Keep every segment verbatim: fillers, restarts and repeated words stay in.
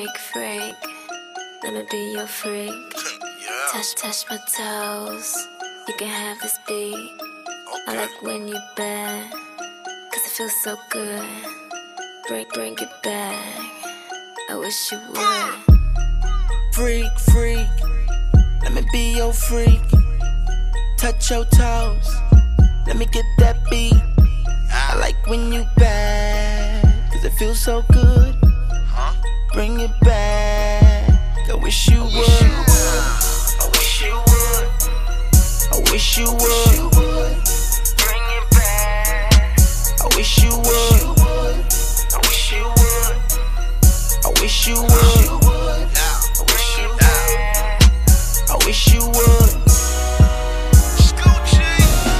Freak, freak, let me be your freak. Yeah. Touch, touch my toes, you can have this beat. Okay. I like when you bend, cause it feels so good. Bring, bring it back, I wish you would. Freak, freak, let me be your freak. Touch your toes, let me get that beat. I like when you bend, cause it feels so good. Huh? Bring it back, I wish you would. I wish you would. I wish you would. Bring it back. I wish you would. I wish you would. I wish you would. Now. I wish you Now. would. I wish you would. Scoochie.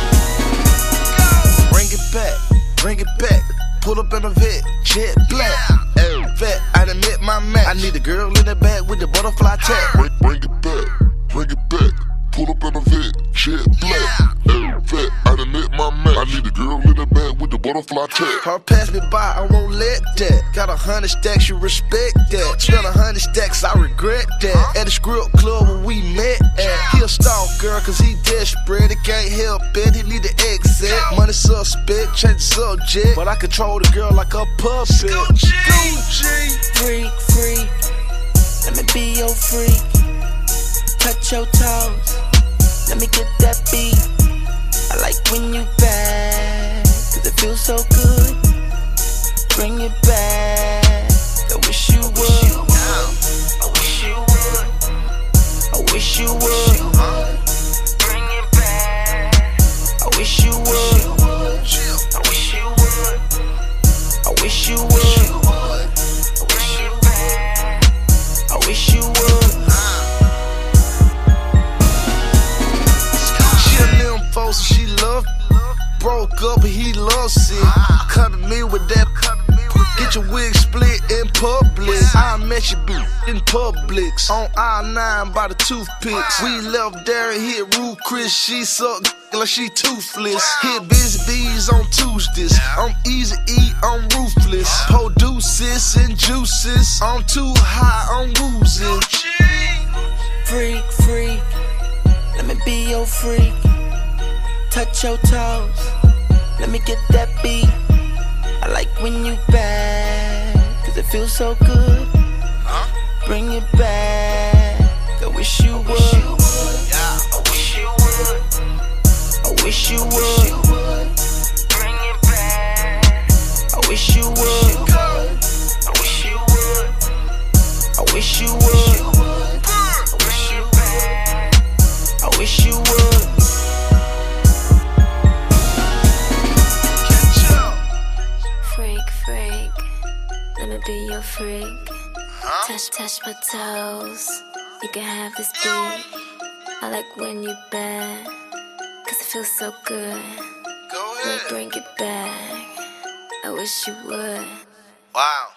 Go. Bring it back, bring it back. Pull up in a vet, jet black. Hey, vet, I admit my match. I need a girl in the back with the butterfly tag. Bring, bring it back, bring it back. Pull up in a vet, jet black. Hey, vet, I admit my match. I need a girl in the back with the butterfly tag. Her pass me by, I won't let that. Got a hundred stacks, you respect that. Spent a hundred stacks, I regret that. At the script club where we met at. He a stalker, cause he desperate. He can't help it, he need to exit. Money suspect, change the subject. But I control the girl like a puppet. Scoochie. Freak, freak, let me be your freak. Touch your toes, let me get that beat. I like when you bend, cause it feels so good. Bring it back, I wish you would. I wish you would. I wish you would. Bring it back. I wish you would. I wish you would. I wish you would. Bring it back. I wish you would. She a nympho, so she love. Broke up, but he loves it. Come to me with that. Get your wig split in public. I met you bitch in Publix. On I nine by the toothpicks. We left there and hit Rue Chris. She sucked like she toothless. Hit busy bees on Tuesdays. I'm easy eat, I'm ruthless. Produces and juices. I'm too high, I'm woozy. Freak, freak, let me be your freak. Touch your toes, let me get that beat. I like when you bend, cause it feels so good. Bring it back, I wish you would. I wish you would. I wish you would. Bring it back. I wish you would. I wish you would. I wish you would. Bring it back. I wish you would. Catch up. Freak, freak, let me be your freak. Huh? Touch, touch my toes, you can have this beat. I like when you bend, cause it feels so good. Go Bring, ahead. bring it back, I wish you would. Wow.